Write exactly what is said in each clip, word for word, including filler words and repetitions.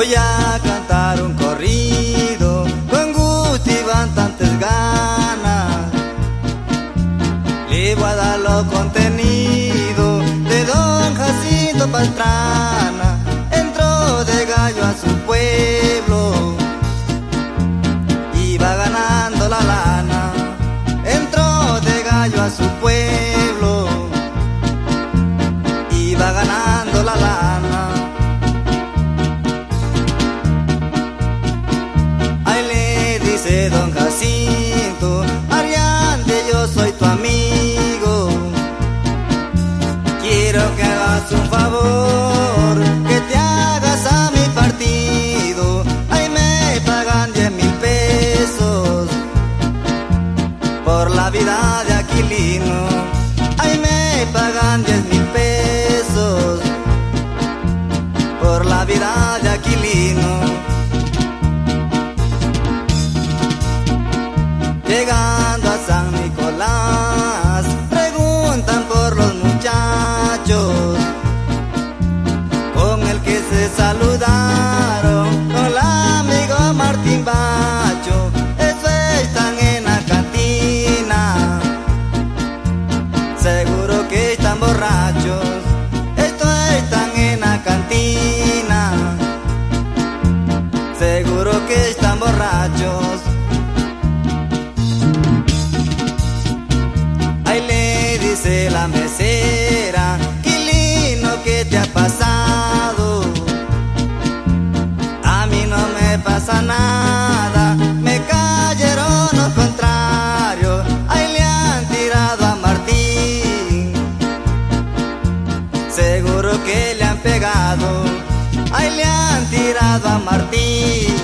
Voy a cantar un corrido con gusto y bastantes ganas. Le voy a dar lo contenido de don Jacinto Pastrana. Entró de gallo a su pueblo, iba ganando la lana. Entró de gallo a su pueblo, iba ganando la lana. Ahí le dice don Jacinto: Ariante, yo soy tu amigo, quiero que hagas un favor, que te hagas a mi partido. Ahí me pagan diez mil pesos por la vida de Aquilino. Ahí me pagan diez mil pesos por la vida de Aquilino. Llegando a San Nicolás, preguntan por los muchachos con el que se saludaron, con el amigo Martín Bacho. Eso están en la cantina, seguro que están borrachos. Esto están en la cantina, seguro que están borrachos. Ahí le dice la mesera: Quilino, ¿qué te ha pasado? A mí no me pasa nada, me cayeron los contrarios. Ahí le han tirado a Martín, seguro que le han pegado. Ahí le han tirado a Martín,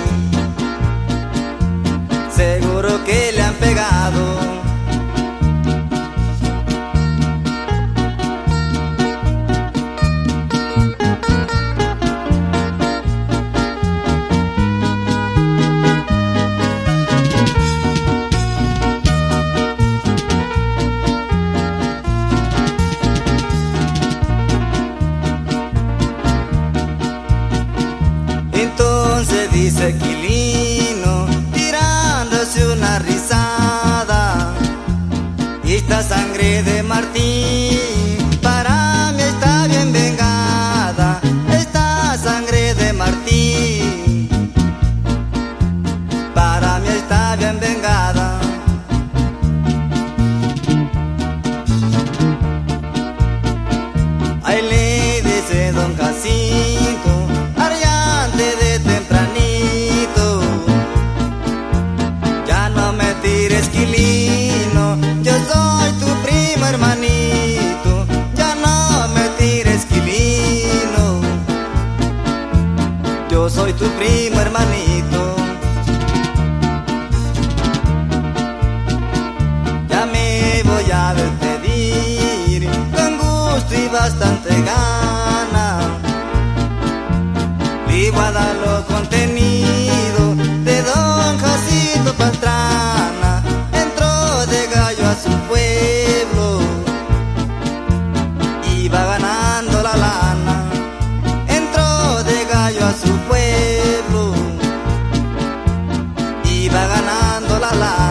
seguro que le han pegado. Entonces dice Quilino, tirándose una risada: esta sangre de Martín para mí está bien vengada. Esta sangre de Martín para mí está bien vengada. Ahí le dice don Jacinto: de tempranito, ya no me tires, Quilino, yo soy tu primo hermanito. Ya no me tires, Quilino, yo soy tu primo hermanito. Ya me voy a despedir con gusto y bastante gana. Y voy a dar lo contenido de don Jacinto Pastrana. Entró de gallo a su pueblo, iba ganando la lana. Entró de gallo a su pueblo, iba ganando la lana.